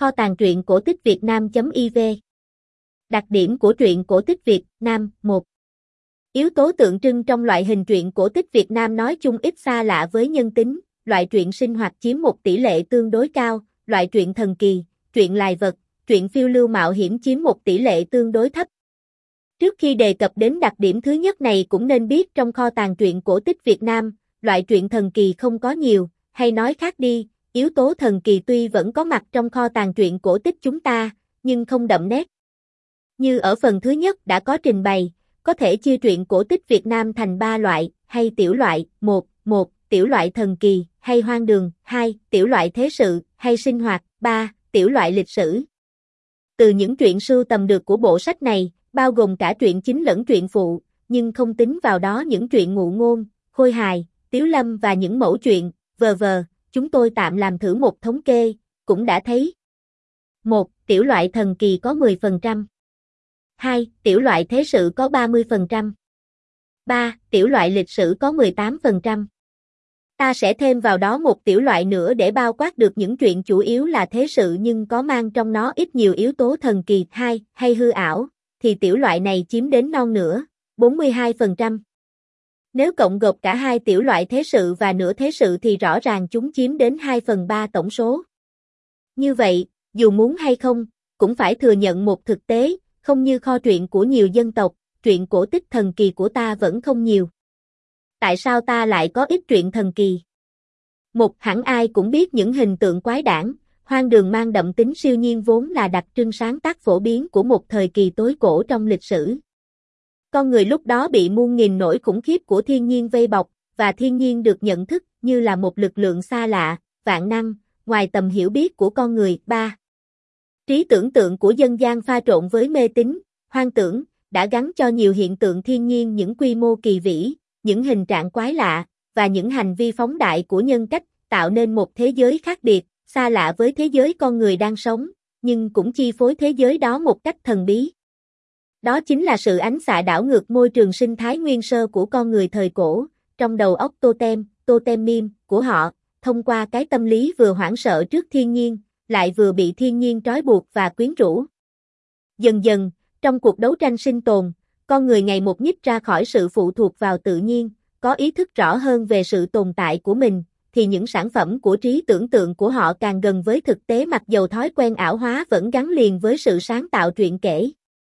Kho tàng truyện cổ tích Việt Nam.iv. Đặc điểm của truyện cổ tích Việt Nam. 1. Yếu tố tượng trưng trong loại hình truyện cổ tích Việt Nam nói chung ít xa lạ với nhân tính, loại truyện sinh hoạt chiếm một tỷ lệ tương đối cao, loại truyện thần kỳ, truyện lai vật, truyện phiêu lưu mạo hiểm chiếm một tỷ lệ tương đối thấp. Trước khi đề cập đến đặc điểm thứ nhất này cũng nên biết trong kho tàng truyện cổ tích Việt Nam, loại truyện thần kỳ không có nhiều, hay nói khác đi, yếu tố thần kỳ tuy vẫn có mặt trong kho tàng truyện cổ tích chúng ta, nhưng không đậm nét. Như ở phần thứ nhất đã có trình bày, có thể chia truyện cổ tích Việt Nam thành 3 loại, hay tiểu loại. 1. Tiểu loại thần kỳ, hay hoang đường. 2. Tiểu loại thế sự, hay sinh hoạt. 3. Tiểu loại lịch sử. Từ những truyện sưu tầm được của bộ sách này, bao gồm cả truyện chính lẫn truyện phụ, nhưng không tính vào đó những truyện ngụ ngôn, khôi hài, tiếu lâm và những mẫu truyện, v.v. Chúng tôi tạm làm thử một thống kê, cũng đã thấy. 1. Tiểu loại thần kỳ có 10%. 2. Tiểu loại thế sự có 30%. 3. Tiểu loại lịch sử có 18%. Ta sẽ thêm vào đó một tiểu loại nữa để bao quát được những truyện chủ yếu là thế sự nhưng có mang trong nó ít nhiều yếu tố thần kỳ. 2. Hay hư ảo, thì tiểu loại này chiếm đến non nửa, 42%. Nếu cộng gộp cả hai tiểu loại thế sự và nửa thế sự thì rõ ràng chúng chiếm đến 2/3 tổng số. Như vậy, dù muốn hay không, cũng phải thừa nhận một thực tế, không như kho truyện của nhiều dân tộc, truyện cổ tích thần kỳ của ta vẫn không nhiều. Tại sao ta lại có ít truyện thần kỳ? Một, hẳn ai cũng biết những hình tượng quái đản, hoang đường mang đậm tính siêu nhiên vốn là đặc trưng sáng tác phổ biến của một thời kỳ tối cổ trong lịch sử. Con người lúc đó bị muôn nghìn nỗi khủng khiếp của thiên nhiên vây bọc, và thiên nhiên được nhận thức như là một lực lượng xa lạ, vạn năng, ngoài tầm hiểu biết của con người. 3. Trí tưởng tượng của dân gian pha trộn với mê tín, hoang tưởng, đã gắn cho nhiều hiện tượng thiên nhiên những quy mô kỳ vĩ, những hình trạng quái lạ, và những hành vi phóng đại của nhân cách, tạo nên một thế giới khác biệt, xa lạ với thế giới con người đang sống, nhưng cũng chi phối thế giới đó một cách thần bí. Đó chính là sự ánh xạ đảo ngược môi trường sinh thái nguyên sơ của con người thời cổ, trong đầu óc totem của họ, thông qua cái tâm lý vừa hoảng sợ trước thiên nhiên, lại vừa bị thiên nhiên trói buộc và quyến rũ. Dần dần, trong cuộc đấu tranh sinh tồn, con người ngày một nhích ra khỏi sự phụ thuộc vào tự nhiên, có ý thức rõ hơn về sự tồn tại của mình, thì những sản phẩm của trí tưởng tượng của họ càng gần với thực tế mặc dầu thói quen ảo hóa vẫn gắn liền với sự sáng tạo truyện kể.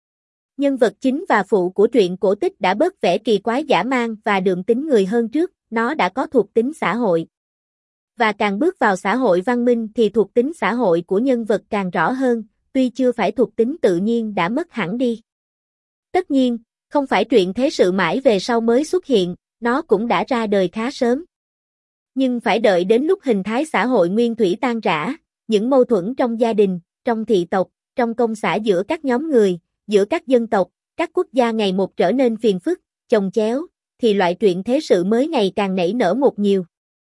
Nhân vật chính và phụ của truyện cổ tích đã bớt vẻ kỳ quái dã man và đượm tính người hơn trước, nó đã có thuộc tính xã hội. Và càng bước vào xã hội văn minh thì thuộc tính xã hội của nhân vật càng rõ hơn, tuy chưa phải thuộc tính tự nhiên đã mất hẳn đi. Tất nhiên, không phải truyện thế sự mãi về sau mới xuất hiện, nó cũng đã ra đời khá sớm. Nhưng phải đợi đến lúc hình thái xã hội nguyên thủy tan rã, những mâu thuẫn trong gia đình, trong thị tộc, trong công xã giữa các nhóm người, giữa các dân tộc, các quốc gia ngày một trở nên phiền phức, chồng chéo, thì loại truyện thế sự mới ngày càng nảy nở một nhiều.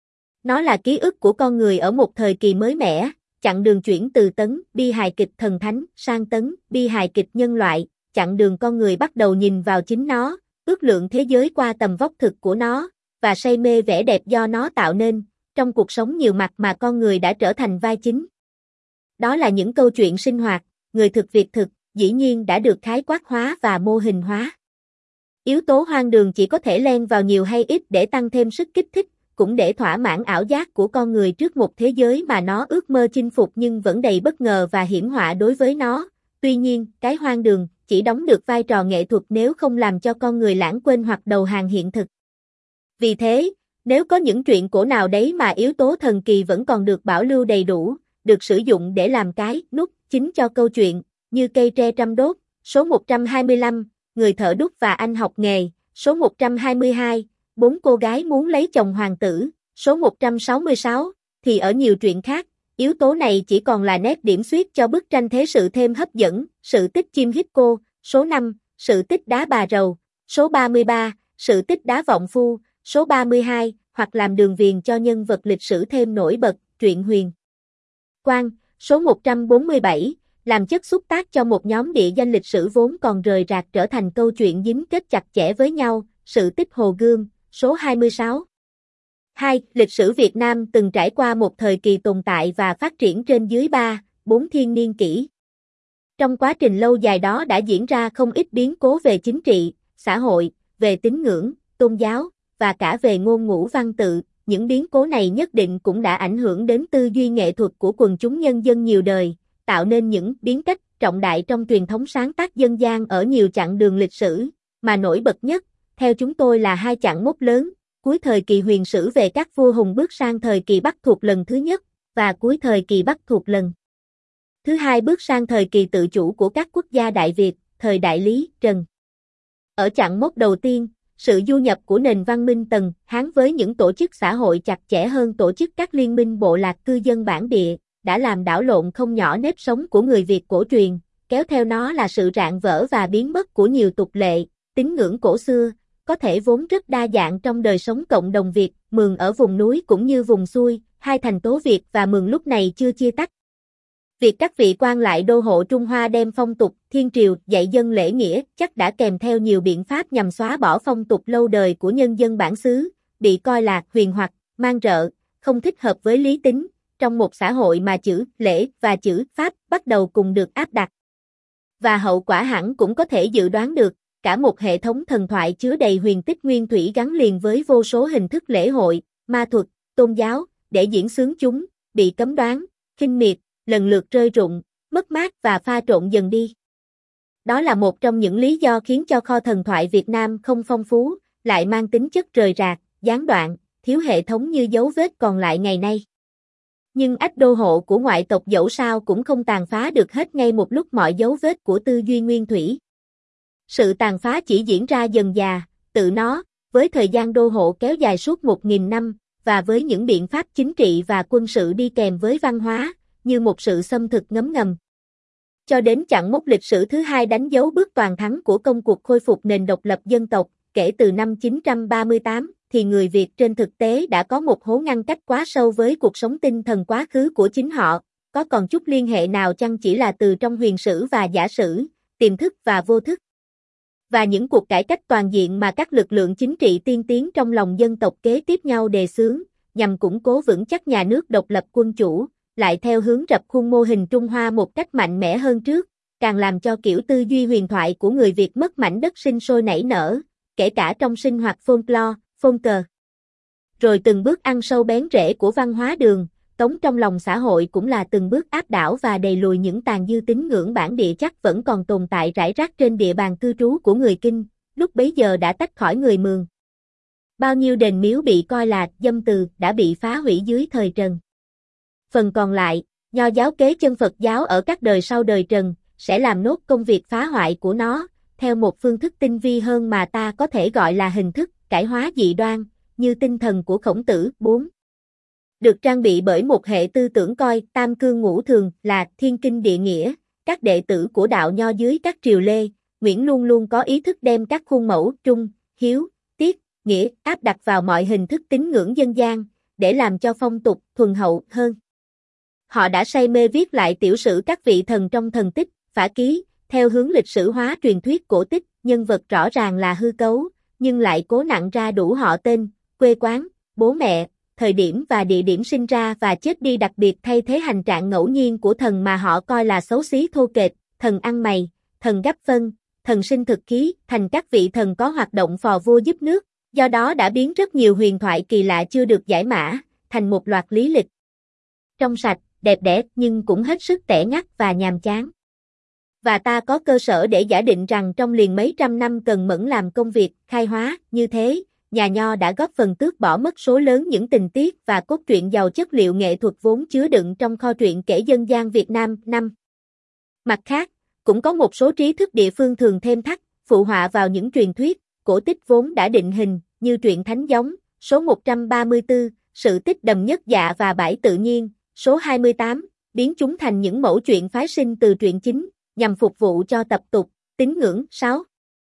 Nó là ký ức của con người ở một thời kỳ mới mẻ, chặng đường chuyển từ tấn bi hài kịch thần thánh sang tấn bi hài kịch nhân loại, chặng đường con người bắt đầu nhìn vào chính nó, ước lượng thế giới qua tầm vóc thực của nó, và say mê vẻ đẹp do nó tạo nên, trong cuộc sống nhiều mặt mà con người đã trở thành vai chính. Đó là những câu chuyện sinh hoạt, người thực việc thực, dĩ nhiên đã được khái quát hóa và mô hình hóa. Yếu tố hoang đường chỉ có thể len vào nhiều hay ít để tăng thêm sức kích thích, cũng để thỏa mãn ảo giác của con người trước một thế giới mà nó ước mơ chinh phục nhưng vẫn đầy bất ngờ và hiểm họa đối với nó. Tuy nhiên, cái hoang đường chỉ đóng được vai trò nghệ thuật nếu không làm cho con người lãng quên hoặc đầu hàng hiện thực. Vì thế, nếu có những truyện cổ nào đấy mà yếu tố thần kỳ vẫn còn được bảo lưu đầy đủ, được sử dụng để làm cái nút chính cho câu chuyện, như cây tre trăm đốt, số 125, người thợ đúc và anh học nghề, số 122, 4 cô gái muốn lấy chồng hoàng tử, số 166, thì ở nhiều truyện khác, yếu tố này chỉ còn là nét điểm xuyết cho bức tranh thế sự thêm hấp dẫn, sự tích chim hít cô, số 5, sự tích đá bà rầu, số 33, sự tích đá vọng phu, số 32, hoặc làm đường viền cho nhân vật lịch sử thêm nổi bật, truyện huyền Quang, số 147, làm chất xúc tác cho một nhóm địa danh lịch sử vốn còn rời rạc trở thành câu chuyện dính kết chặt chẽ với nhau, sự tích Hồ Gươm, số 26. 2. Lịch sử Việt Nam từng trải qua một thời kỳ tồn tại và phát triển trên dưới 3, 4 thiên niên kỷ. Trong quá trình lâu dài đó đã diễn ra không ít biến cố về chính trị, xã hội, về tín ngưỡng, tôn giáo, và cả về ngôn ngữ văn tự. Những biến cố này nhất định cũng đã ảnh hưởng đến tư duy nghệ thuật của quần chúng nhân dân nhiều đời, tạo nên những biến cách trọng đại trong truyền thống sáng tác dân gian ở nhiều chặng đường lịch sử, mà nổi bật nhất, theo chúng tôi là 2 chặng mốc lớn, cuối thời kỳ huyền sử về các vua Hùng bước sang thời kỳ Bắc thuộc lần thứ nhất, và cuối thời kỳ Bắc thuộc lần thứ hai bước sang thời kỳ tự chủ của các quốc gia Đại Việt, thời Đại Lý, Trần. Ở chặng mốc đầu tiên, sự du nhập của nền văn minh Tần, Hán với những tổ chức xã hội chặt chẽ hơn tổ chức các liên minh bộ lạc cư dân bản địa, đã làm đảo lộn không nhỏ nếp sống của người Việt cổ truyền, kéo theo nó là sự rạn vỡ và biến mất của nhiều tục lệ, tín ngưỡng cổ xưa, có thể vốn rất đa dạng trong đời sống cộng đồng Việt, Mường ở vùng núi cũng như vùng xuôi, hai thành tố Việt và Mường lúc này chưa chia tách. Việc các vị quan lại đô hộ Trung Hoa đem phong tục, thiên triều, dạy dân lễ nghĩa chắc đã kèm theo nhiều biện pháp nhằm xóa bỏ phong tục lâu đời của nhân dân bản xứ, bị coi là huyền hoặc, man rợ, không thích hợp với lý tính, trong một xã hội mà chữ lễ và chữ pháp bắt đầu cùng được áp đặt. Và hậu quả hẳn cũng có thể dự đoán được, cả một hệ thống thần thoại chứa đầy huyền tích nguyên thủy gắn liền với vô số hình thức lễ hội, ma thuật, tôn giáo, để diễn xướng chúng, bị cấm đoán, khinh miệt, lần lượt rơi rụng, mất mát và pha trộn dần đi. Đó là một trong những lý do khiến cho kho thần thoại Việt Nam không phong phú, lại mang tính chất rời rạc, gián đoạn, thiếu hệ thống như dấu vết còn lại ngày nay. Nhưng ách đô hộ của ngoại tộc dẫu sao cũng không tàn phá được hết ngay một lúc mọi dấu vết của tư duy nguyên thủy. Sự tàn phá chỉ diễn ra dần dà, tự nó, với thời gian đô hộ kéo dài suốt 1000 năm, và với những biện pháp chính trị và quân sự đi kèm với văn hóa, như một sự xâm thực ngấm ngầm. Cho đến chặng mốc lịch sử thứ hai đánh dấu bước toàn thắng của công cuộc khôi phục nền độc lập dân tộc, kể từ năm 938, thì người Việt trên thực tế đã có một hố ngăn cách quá sâu với cuộc sống tinh thần quá khứ của chính họ, có còn chút liên hệ nào chăng chỉ là từ trong huyền sử và giả sử, tiềm thức và vô thức. Và những cuộc cải cách toàn diện mà các lực lượng chính trị tiên tiến trong lòng dân tộc kế tiếp nhau đề xướng, nhằm củng cố vững chắc nhà nước độc lập quân chủ, lại theo hướng rập khuôn mô hình Trung Hoa một cách mạnh mẽ hơn trước, càng làm cho kiểu tư duy huyền thoại của người Việt mất mảnh đất sinh sôi nảy nở, kể cả trong sinh hoạt folklore, phong cờ. Rồi từng bước ăn sâu bén rễ của văn hóa đường, tống trong lòng xã hội cũng là từng bước áp đảo và đẩy lùi những tàn dư tín ngưỡng bản địa chắc vẫn còn tồn tại rải rác trên địa bàn cư trú của người Kinh, lúc bấy giờ đã tách khỏi người Mường. Bao nhiêu đền miếu bị coi là dâm từ đã bị phá hủy dưới thời Trần. Phần còn lại, Nho giáo kế chân Phật giáo ở các đời sau đời Trần, sẽ làm nốt công việc phá hoại của nó, theo một phương thức tinh vi hơn mà ta có thể gọi là hình thức cải hóa dị đoan, như tinh thần của Khổng Tử 4. Được trang bị bởi một hệ tư tưởng coi tam cương ngũ thường là thiên kinh địa nghĩa, các đệ tử của đạo Nho dưới các triều Lê, Nguyễn luôn luôn có ý thức đem các khuôn mẫu trung, hiếu, tiết, nghĩa áp đặt vào mọi hình thức tín ngưỡng dân gian, để làm cho phong tục thuần hậu hơn. Họ đã say mê viết lại tiểu sử các vị thần trong thần tích, phả ký, theo hướng lịch sử hóa truyền thuyết cổ tích, nhân vật rõ ràng là hư cấu, nhưng lại cố nặng ra đủ họ tên, quê quán, bố mẹ, thời điểm và địa điểm sinh ra và chết đi, đặc biệt thay thế hành trạng ngẫu nhiên của thần mà họ coi là xấu xí thô kệch, thần ăn mày, thần gắp phân, thần sinh thực khí, thành các vị thần có hoạt động phò vua giúp nước, do đó đã biến rất nhiều huyền thoại kỳ lạ chưa được giải mã, thành một loạt lý lịch trong sạch, đẹp đẽ nhưng cũng hết sức tẻ ngắt và nhàm chán. Và ta có cơ sở để giả định rằng trong liền mấy trăm năm cần mẫn làm công việc khai hóa như thế, nhà Nho đã góp phần tước bỏ mất số lớn những tình tiết và cốt truyện giàu chất liệu nghệ thuật vốn chứa đựng trong kho truyện kể dân gian Việt Nam. 5. Mặt khác, cũng có một số trí thức địa phương thường thêm thắt, phụ họa vào những truyền thuyết, cổ tích vốn đã định hình, như truyện Thánh Giống, số 134, sự tích Đầm Nhất Dạ và Bãi Tự Nhiên, số 28, biến chúng thành những mẫu chuyện phái sinh từ truyện chính, nhằm phục vụ cho tập tục, tín ngưỡng. 6.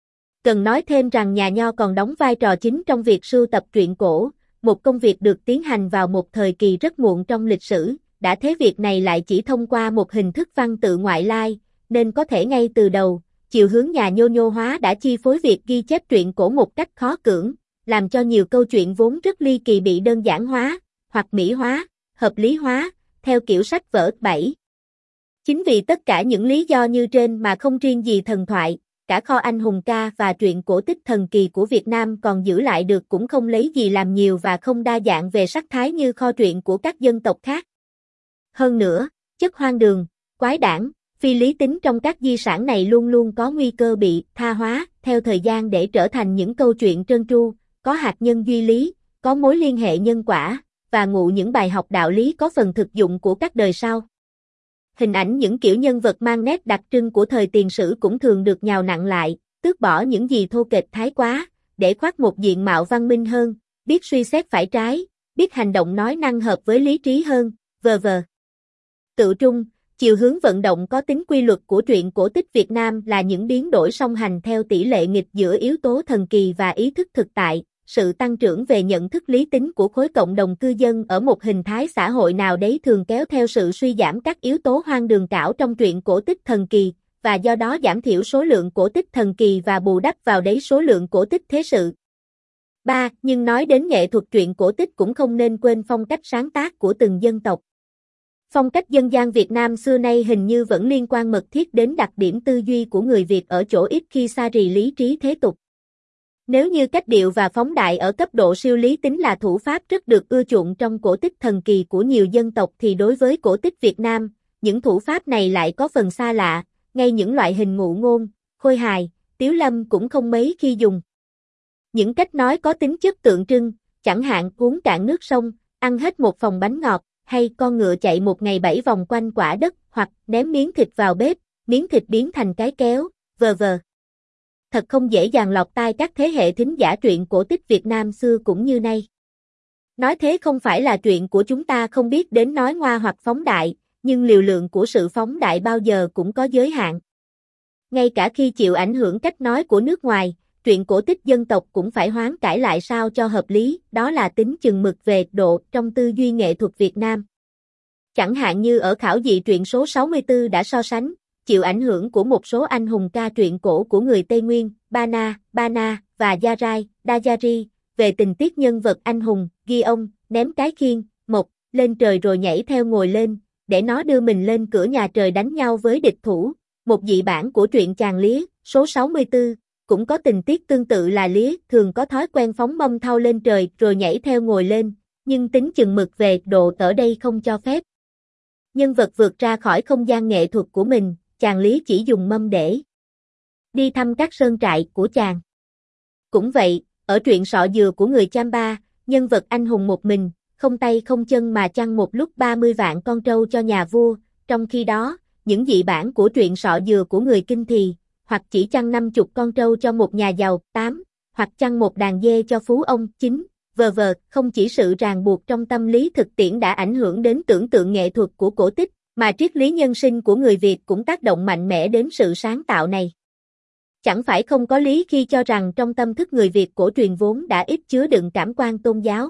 Cần nói thêm rằng nhà Nho còn đóng vai trò chính trong việc sưu tập truyện cổ, một công việc được tiến hành vào một thời kỳ rất muộn trong lịch sử, đã thế việc này lại chỉ thông qua một hình thức văn tự ngoại lai, nên có thể ngay từ đầu, chiều hướng nhà Nhô hóa đã chi phối việc ghi chép truyện cổ một cách khó cưỡng, làm cho nhiều câu chuyện vốn rất ly kỳ bị đơn giản hóa, hoặc mỹ hóa, hợp lý hóa, theo kiểu sách vở. 7. Chính vì tất cả những lý do như trên mà không riêng gì thần thoại, cả kho anh hùng ca và truyện cổ tích thần kỳ của Việt Nam còn giữ lại được cũng không lấy gì làm nhiều và không đa dạng về sắc thái như kho truyện của các dân tộc khác. Hơn nữa, chất hoang đường, quái đản, phi lý tính trong các di sản này luôn luôn có nguy cơ bị tha hóa theo thời gian để trở thành những câu chuyện trơn tru, có hạt nhân duy lý, có mối liên hệ nhân quả, và ngụ những bài học đạo lý có phần thực dụng của các đời sau. Hình ảnh những kiểu nhân vật mang nét đặc trưng của thời tiền sử cũng thường được nhào nặn lại, tước bỏ những gì thô kệch thái quá, để khoác một diện mạo văn minh hơn, biết suy xét phải trái, biết hành động nói năng hợp với lý trí hơn, v.v. Tự trung, chiều hướng vận động có tính quy luật của truyện cổ tích Việt Nam là những biến đổi song hành theo tỷ lệ nghịch giữa yếu tố thần kỳ và ý thức thực tại, sự tăng trưởng về nhận thức lý tính của khối cộng đồng cư dân ở một hình thái xã hội nào đấy thường kéo theo sự suy giảm các yếu tố hoang đường cảo trong truyện cổ tích thần kỳ, và do đó giảm thiểu số lượng cổ tích thần kỳ và bù đắp vào đấy số lượng cổ tích thế sự. 3. Nhưng nói đến nghệ thuật truyện cổ tích cũng không nên quên phong cách sáng tác của từng dân tộc. Phong cách dân gian Việt Nam xưa nay hình như vẫn liên quan mật thiết đến đặc điểm tư duy của người Việt ở chỗ ít khi xa rì lý trí thế tục. Nếu như cách điệu và phóng đại ở cấp độ siêu lý tính là thủ pháp rất được ưa chuộng trong cổ tích thần kỳ của nhiều dân tộc thì đối với cổ tích Việt Nam, những thủ pháp này lại có phần xa lạ, ngay những loại hình ngụ ngôn, khôi hài, tiếu lâm cũng không mấy khi dùng. Những cách nói có tính chất tượng trưng, chẳng hạn uống cạn nước sông, ăn hết một phòng bánh ngọt, hay con ngựa chạy một ngày 7 vòng quanh quả đất, hoặc ném miếng thịt vào bếp, miếng thịt biến thành cái kéo, v.v. Thật không dễ dàng lọt tai các thế hệ thính giả truyện cổ tích Việt Nam xưa cũng như nay. Nói thế không phải là truyện của chúng ta không biết đến nói ngoa hoặc phóng đại, nhưng liều lượng của sự phóng đại bao giờ cũng có giới hạn. Ngay cả khi chịu ảnh hưởng cách nói của nước ngoài, truyện cổ tích dân tộc cũng phải hoán cải lại sao cho hợp lý, đó là tính chừng mực về độ trong tư duy nghệ thuật Việt Nam. Chẳng hạn như ở khảo dị truyện số 64 đã so sánh, chịu ảnh hưởng của một số anh hùng ca truyện cổ của người Tây Nguyên, Bana và Dajari, về tình tiết nhân vật anh hùng, ghi ông, ném cái khiên, mộc, lên trời rồi nhảy theo ngồi lên, để nó đưa mình lên cửa nhà trời đánh nhau với địch thủ. Một dị bản của truyện Chàng Lía, số 64, cũng có tình tiết tương tự là Lía thường có thói quen phóng mông thau lên trời rồi nhảy theo ngồi lên, nhưng tính chừng mực về độ ở đây không cho phép. Nhân vật vượt ra khỏi không gian nghệ thuật của mình, Chàng Lía chỉ dùng mâm để đi thăm các sơn trại của chàng. Cũng vậy, ở truyện Sọ Dừa của người Chamba, nhân vật anh hùng một mình, không tay không chân mà chăn một lúc 30 vạn con trâu cho nhà vua, trong khi đó, những dị bản của truyện Sọ Dừa của người Kinh Thì, hoặc chỉ chăn 50 con trâu cho một nhà giàu, 8, hoặc chăn một đàn dê cho phú ông, 9, v.v. Không chỉ sự ràng buộc trong tâm lý thực tiễn đã ảnh hưởng đến tưởng tượng nghệ thuật của cổ tích, mà triết lý nhân sinh của người Việt cũng tác động mạnh mẽ đến sự sáng tạo này. Chẳng phải không có lý khi cho rằng trong tâm thức người Việt cổ truyền vốn đã ít chứa đựng cảm quan tôn giáo.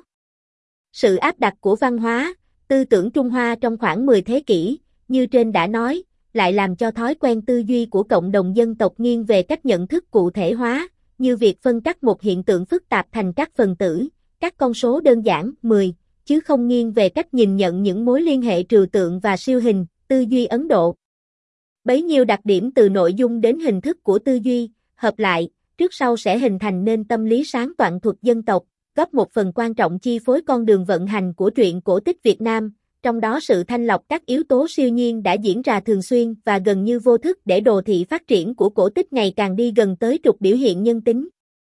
Sự áp đặt của văn hóa, tư tưởng Trung Hoa trong khoảng 10 thế kỷ, như trên đã nói, lại làm cho thói quen tư duy của cộng đồng dân tộc nghiêng về cách nhận thức cụ thể hóa, như việc phân cắt một hiện tượng phức tạp thành các phần tử, các con số đơn giản, 10, chứ không nghiêng về cách nhìn nhận những mối liên hệ trừu tượng và siêu hình, tư duy Ấn Độ. Bấy nhiêu đặc điểm từ nội dung đến hình thức của tư duy, hợp lại, trước sau sẽ hình thành nên tâm lý sáng toạn thuật dân tộc, góp một phần quan trọng chi phối con đường vận hành của truyện cổ tích Việt Nam, trong đó sự thanh lọc các yếu tố siêu nhiên đã diễn ra thường xuyên và gần như vô thức để đồ thị phát triển của cổ tích ngày càng đi gần tới trục biểu hiện nhân tính.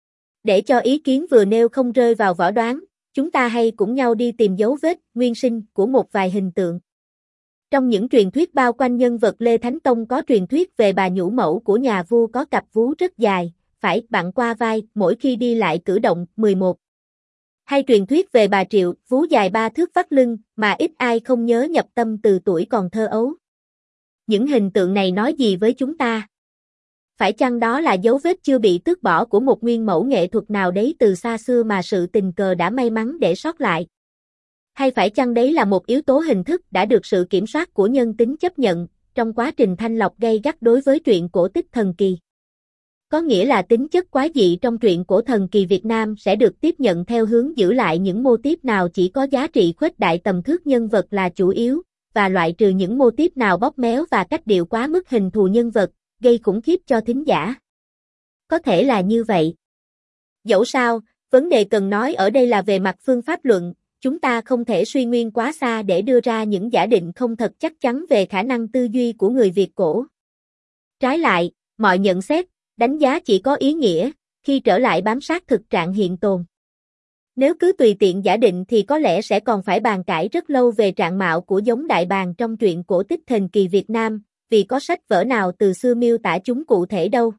Để cho ý kiến vừa nêu không rơi vào võ đoán, chúng ta hay cùng nhau đi tìm dấu vết, nguyên sinh của một vài hình tượng. Trong những truyền thuyết bao quanh nhân vật Lê Thánh Tông có truyền thuyết về bà nhũ mẫu của nhà vua có cặp vú rất dài, phải bặn qua vai mỗi khi đi lại cử động, 11. Hay truyền thuyết về bà Triệu, vú dài 3 thước vắt lưng, mà ít ai không nhớ nhập tâm từ tuổi còn thơ ấu. Những hình tượng này nói gì với chúng ta? Phải chăng đó là dấu vết chưa bị tước bỏ của một nguyên mẫu nghệ thuật nào đấy từ xa xưa mà sự tình cờ đã may mắn để sót lại? Hay phải chăng đấy là một yếu tố hình thức đã được sự kiểm soát của nhân tính chấp nhận, trong quá trình thanh lọc gay gắt đối với truyện cổ tích thần kỳ? Có nghĩa là tính chất quái dị trong truyện cổ thần kỳ Việt Nam sẽ được tiếp nhận theo hướng giữ lại những mô típ nào chỉ có giá trị khuếch đại tầm thước nhân vật là chủ yếu, và loại trừ những mô típ nào bóp méo và cách điệu quá mức hình thù nhân vật, gây khủng khiếp cho thính giả. Có thể là như vậy. Dẫu sao, vấn đề cần nói ở đây là về mặt phương pháp luận, chúng ta không thể suy nguyên quá xa để đưa ra những giả định không thật chắc chắn về khả năng tư duy của người Việt cổ. Trái lại, mọi nhận xét, đánh giá chỉ có ý nghĩa khi trở lại bám sát thực trạng hiện tồn. Nếu cứ tùy tiện giả định thì có lẽ sẽ còn phải bàn cãi rất lâu về trạng mạo của giống đại bàng trong truyện cổ tích thời kỳ Việt Nam, vì có sách vở nào từ xưa miêu tả chúng cụ thể đâu.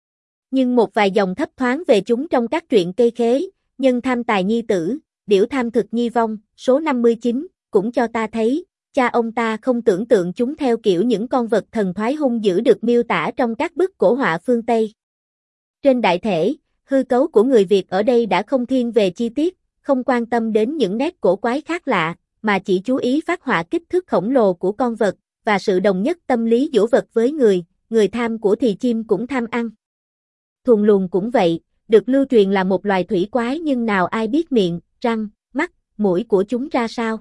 Nhưng một vài dòng thấp thoáng về chúng trong các truyện cây khế, nhân tham tài nhi tử, điểu tham thực nhi vong, số 59, cũng cho ta thấy, cha ông ta không tưởng tượng chúng theo kiểu những con vật thần thoái hung dữ được miêu tả trong các bức cổ họa phương Tây. Trên đại thể, hư cấu của người Việt ở đây đã không thiên về chi tiết, không quan tâm đến những nét cổ quái khác lạ, mà chỉ chú ý phác họa kích thước khổng lồ của con vật, và sự đồng nhất tâm lý giữa vật với người tham của thì chim cũng tham ăn. Thuần luồng cũng vậy, được lưu truyền là một loài thủy quái nhưng nào ai biết miệng, răng, mắt, mũi của chúng ra sao.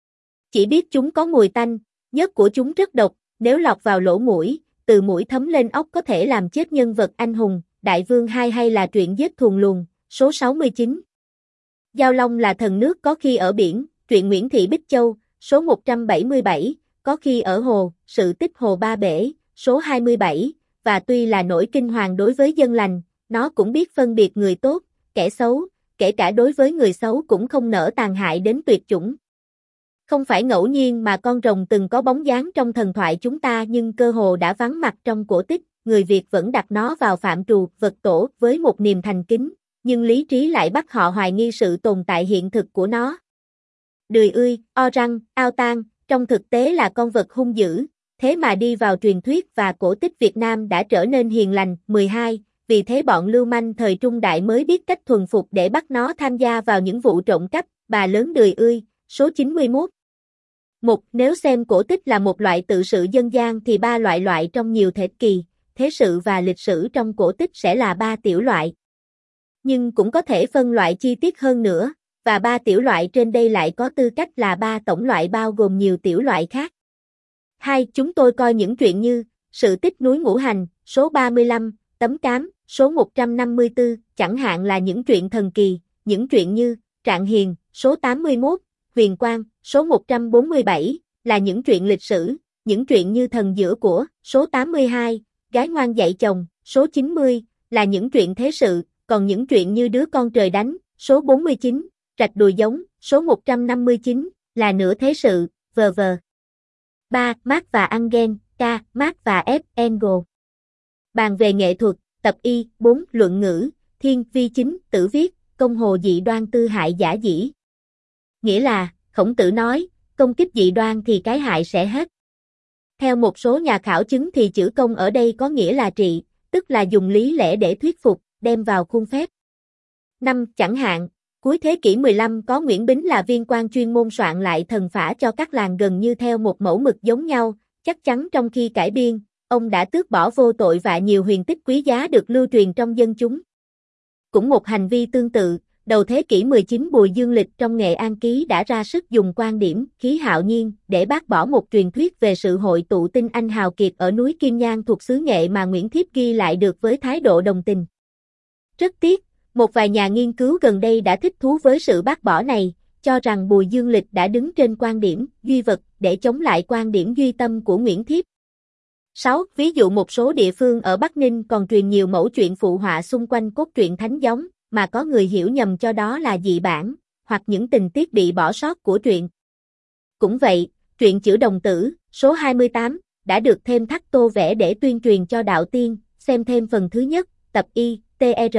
Chỉ biết chúng có mùi tanh, nhớt của chúng rất độc, nếu lọt vào lỗ mũi, từ mũi thấm lên óc có thể làm chết nhân vật anh hùng, Đại Vương II hay là truyện giết thuần luồng, số 69. Giao Long là thần nước có khi ở biển, truyện Nguyễn Thị Bích Châu, số 177, có khi ở hồ, sự tích Hồ Ba Bể, số 27, và tuy là nỗi kinh hoàng đối với dân lành, nó cũng biết phân biệt người tốt, kẻ xấu, kể cả đối với người xấu cũng không nỡ tàn hại đến tuyệt chủng. Không phải ngẫu nhiên mà con rồng từng có bóng dáng trong thần thoại chúng ta nhưng cơ hồ đã vắng mặt trong cổ tích, người Việt vẫn đặt nó vào phạm trù vật tổ với một niềm thành kính, nhưng lý trí lại bắt họ hoài nghi sự tồn tại hiện thực của nó. Đười ươi, o răng, ao tang, trong thực tế là con vật hung dữ, thế mà đi vào truyền thuyết và cổ tích Việt Nam đã trở nên hiền lành. 12, vì thế bọn lưu manh thời trung đại mới biết cách thuần phục để bắt nó tham gia vào những vụ trộm cắp, bà lớn đười ươi, số 91. Nếu xem cổ tích là một loại tự sự dân gian thì ba loại trong nhiều thời kỳ, thế sự và lịch sử trong cổ tích sẽ là ba tiểu loại. Nhưng cũng có thể phân loại chi tiết hơn nữa, và ba tiểu loại trên đây lại có tư cách là ba tổng loại bao gồm nhiều tiểu loại khác. 2. Chúng tôi coi những truyện như Sự tích núi Ngũ Hành, số 35, Tấm Cám, số 154, chẳng hạn là những truyện thần kỳ, những truyện như Trạng Hiền, số 81, Huyền Quang, số 147, là những truyện lịch sử, những truyện như Thần Giữa Của, số 82, Gái Ngoan Dạy Chồng, số 90, là những truyện thế sự, còn những truyện như Đứa Con Trời Đánh, số 49, Rạch Đùi Giống, số 159, là nửa thế sự, v.v. 3. Marx và Engels, K. Marx và F. Engels. Bàn về nghệ thuật, tập Y, 4. Luận ngữ, Thiên, Vi Chính, Tử viết, công hồ dị đoan tư hại giả dĩ. Nghĩa là, Khổng Tử nói, công kích dị đoan thì cái hại sẽ hết. Theo một số nhà khảo chứng thì chữ công ở đây có nghĩa là trị, tức là dùng lý lẽ để thuyết phục, đem vào khuôn phép. 5. Chẳng hạn, cuối thế kỷ 15 có Nguyễn Bính là viên quan chuyên môn soạn lại thần phả cho các làng gần như theo một mẫu mực giống nhau, chắc chắn trong khi cải biên, ông đã tước bỏ vô tội và nhiều huyền tích quý giá được lưu truyền trong dân chúng. Cũng một hành vi tương tự, đầu thế kỷ 19 Bùi Dương Lịch trong Nghệ An Ký đã ra sức dùng quan điểm khí hạo nhiên để bác bỏ một truyền thuyết về sự hội tụ tinh anh hào kiệt ở núi Kim Nhang thuộc xứ Nghệ mà Nguyễn Thiếp ghi lại được với thái độ đồng tình. Rất tiếc, một vài nhà nghiên cứu gần đây đã thích thú với sự bác bỏ này, cho rằng Bùi Dương Lịch đã đứng trên quan điểm duy vật để chống lại quan điểm duy tâm của Nguyễn Thiếp. 6. Ví dụ một số địa phương ở Bắc Ninh còn truyền nhiều mẫu truyện phụ họa xung quanh cốt truyện thánh giống, mà có người hiểu nhầm cho đó là dị bản, hoặc những tình tiết bị bỏ sót của truyện. Cũng vậy, truyện Chữ Đồng Tử, số 28, đã được thêm thắt tô vẽ để tuyên truyền cho đạo tiên, xem thêm phần thứ nhất, tập Y, tr.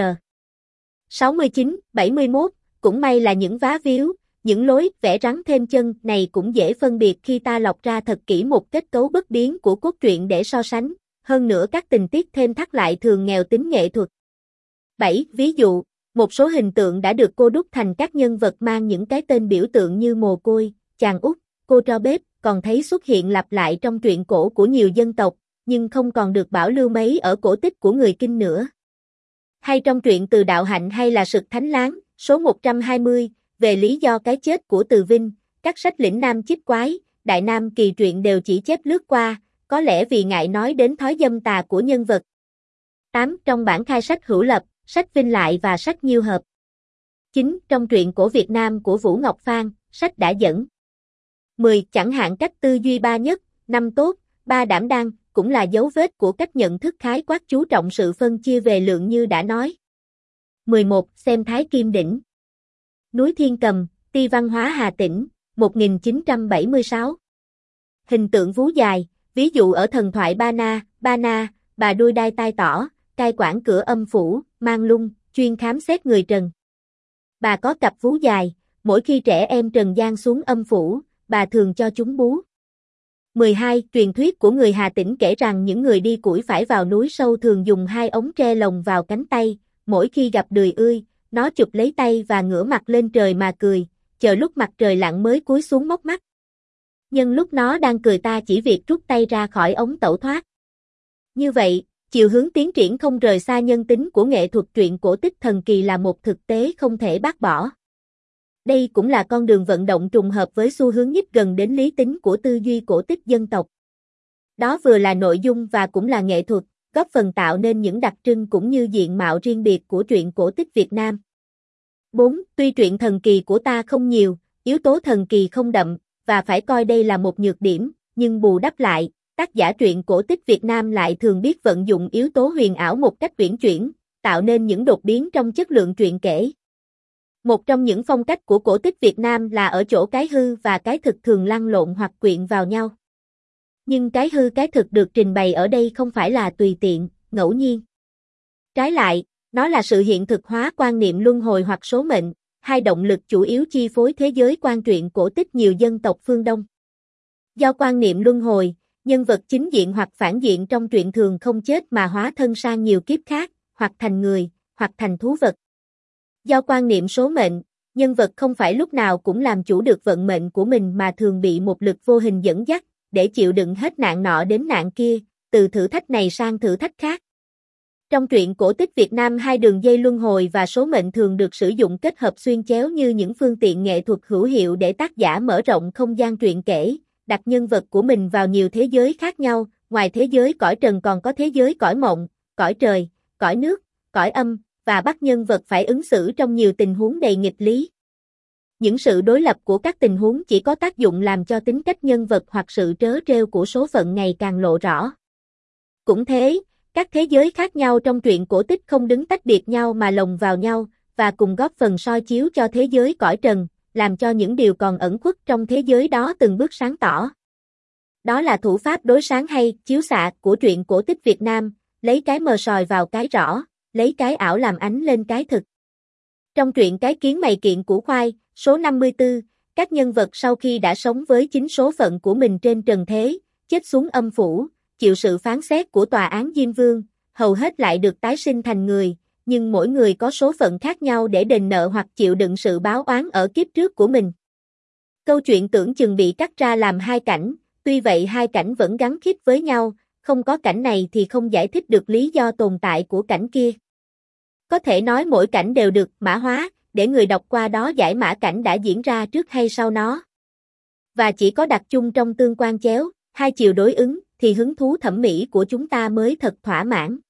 69, 71, cũng may là những vá víu, những lối vẽ rắn thêm chân này cũng dễ phân biệt khi ta lọc ra thật kỹ một kết cấu bất biến của cốt truyện để so sánh, hơn nữa các tình tiết thêm thắt lại thường nghèo tính nghệ thuật. 7. Ví dụ, một số hình tượng đã được cô đúc thành các nhân vật mang những cái tên biểu tượng như mồ côi, chàng út, cô tro bếp, còn thấy xuất hiện lặp lại trong truyện cổ của nhiều dân tộc, nhưng không còn được bảo lưu mấy ở cổ tích của người Kinh nữa. Hay trong truyện Từ Đạo Hạnh hay là Sực Thánh Láng, số 120, về lý do cái chết của Từ Vinh, các sách lĩnh nam chích quái, Đại Nam Kỳ truyện đều chỉ chép lướt qua, có lẽ vì ngại nói đến thói dâm tà của nhân vật. 8. Trong bản khai sách hữu lập, sách Vinh Lại và sách Nhiêu Hợp. 9. Trong truyện cổ Việt Nam của Vũ Ngọc Phan, sách đã dẫn. 10. Chẳng hạn cách tư duy ba nhất, năm tốt, ba đảm đang, cũng là dấu vết của cách nhận thức khái quát chú trọng sự phân chia về lượng như đã nói. 11. Xem Thái Kim Đỉnh. Núi Thiên Cầm, Ti Văn Hóa Hà Tĩnh, 1976. Hình tượng vú dài, ví dụ ở thần thoại Ba Na, bà đuôi đai tai tỏ, cai quản cửa âm phủ, mang lung, chuyên khám xét người trần. Bà có cặp vú dài, mỗi khi trẻ em trần gian xuống âm phủ, bà thường cho chúng bú. 12. Truyền thuyết của người Hà Tĩnh kể rằng những người đi củi phải vào núi sâu thường dùng hai ống tre lồng vào cánh tay, mỗi khi gặp đười ươi, nó chụp lấy tay và ngửa mặt lên trời mà cười, chờ lúc mặt trời lặn mới cúi xuống móc mắt. Nhưng lúc nó đang cười ta chỉ việc rút tay ra khỏi ống tẩu thoát. Như vậy, chiều hướng tiến triển không rời xa nhân tính của nghệ thuật truyện cổ tích thần kỳ là một thực tế không thể bác bỏ. Đây cũng là con đường vận động trùng hợp với xu hướng nhích gần đến lý tính của tư duy cổ tích dân tộc. Đó vừa là nội dung và cũng là nghệ thuật, góp phần tạo nên những đặc trưng cũng như diện mạo riêng biệt của truyện cổ tích Việt Nam. 4. Tuy truyện thần kỳ của ta không nhiều, yếu tố thần kỳ không đậm, và phải coi đây là một nhược điểm, nhưng bù đắp lại, tác giả truyện cổ tích Việt Nam lại thường biết vận dụng yếu tố huyền ảo một cách uyển chuyển, tạo nên những đột biến trong chất lượng truyện kể. Một trong những phong cách của cổ tích Việt Nam là ở chỗ cái hư và cái thực thường lăn lộn hoặc quyện vào nhau. Nhưng cái hư cái thực được trình bày ở đây không phải là tùy tiện, ngẫu nhiên. Trái lại, nó là sự hiện thực hóa quan niệm luân hồi hoặc số mệnh, hai động lực chủ yếu chi phối thế giới quan truyện cổ tích nhiều dân tộc phương Đông. Do quan niệm luân hồi, nhân vật chính diện hoặc phản diện trong truyện thường không chết mà hóa thân sang nhiều kiếp khác, hoặc thành người, hoặc thành thú vật. Do quan niệm số mệnh, nhân vật không phải lúc nào cũng làm chủ được vận mệnh của mình mà thường bị một lực vô hình dẫn dắt, để chịu đựng hết nạn nọ đến nạn kia, từ thử thách này sang thử thách khác. Trong truyện cổ tích Việt Nam, hai đường dây luân hồi và số mệnh thường được sử dụng kết hợp xuyên chéo như những phương tiện nghệ thuật hữu hiệu để tác giả mở rộng không gian truyện kể, đặt nhân vật của mình vào nhiều thế giới khác nhau, ngoài thế giới cõi trần còn có thế giới cõi mộng, cõi trời, cõi nước, cõi âm, và bắt nhân vật phải ứng xử trong nhiều tình huống đầy nghịch lý. Những sự đối lập của các tình huống chỉ có tác dụng làm cho tính cách nhân vật hoặc sự trớ trêu của số phận ngày càng lộ rõ. Cũng thế, các thế giới khác nhau trong truyện cổ tích không đứng tách biệt nhau mà lồng vào nhau, và cùng góp phần soi chiếu cho thế giới cõi trần, làm cho những điều còn ẩn khuất trong thế giới đó từng bước sáng tỏ. Đó là thủ pháp đối sáng hay chiếu xạ của truyện cổ tích Việt Nam, lấy cái mờ soi vào cái rõ, lấy cái ảo làm ánh lên cái thực. Trong truyện Cái Kiến Mày Kiện Củ Khoai, số 54, các nhân vật sau khi đã sống với chính số phận của mình trên trần thế, chết xuống âm phủ, chịu sự phán xét của tòa án Diêm Vương, hầu hết lại được tái sinh thành người, nhưng mỗi người có số phận khác nhau để đền nợ hoặc chịu đựng sự báo oán ở kiếp trước của mình. Câu chuyện tưởng chừng bị cắt ra làm hai cảnh, tuy vậy hai cảnh vẫn gắn kết với nhau, không có cảnh này thì không giải thích được lý do tồn tại của cảnh kia. Có thể nói mỗi cảnh đều được mã hóa, để người đọc qua đó giải mã cảnh đã diễn ra trước hay sau nó. Và chỉ có đặc chung trong tương quan chéo, hai chiều đối ứng, thì hứng thú thẩm mỹ của chúng ta mới thật thỏa mãn.